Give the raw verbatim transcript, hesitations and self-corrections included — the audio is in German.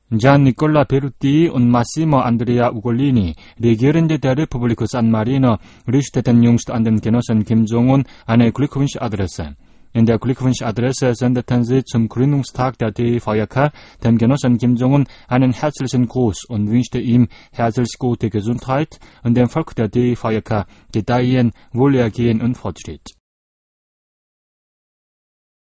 Gian Nicola Beruti und Massimo Andrea Ugolini regieren der Republik San Marino richteten Jungs an den Genossen Kim Jong-un eine Glückwunschadresse. In der Glückwunschadresse sendeten sie zum Gründungstag der D V J K dem Genossen Kim Jong-un einen herzlichen Gruß und wünschte ihm herzlich gute Gesundheit und dem Volk der D V J K Gedeihen, Wohlergehen und Fortschritt.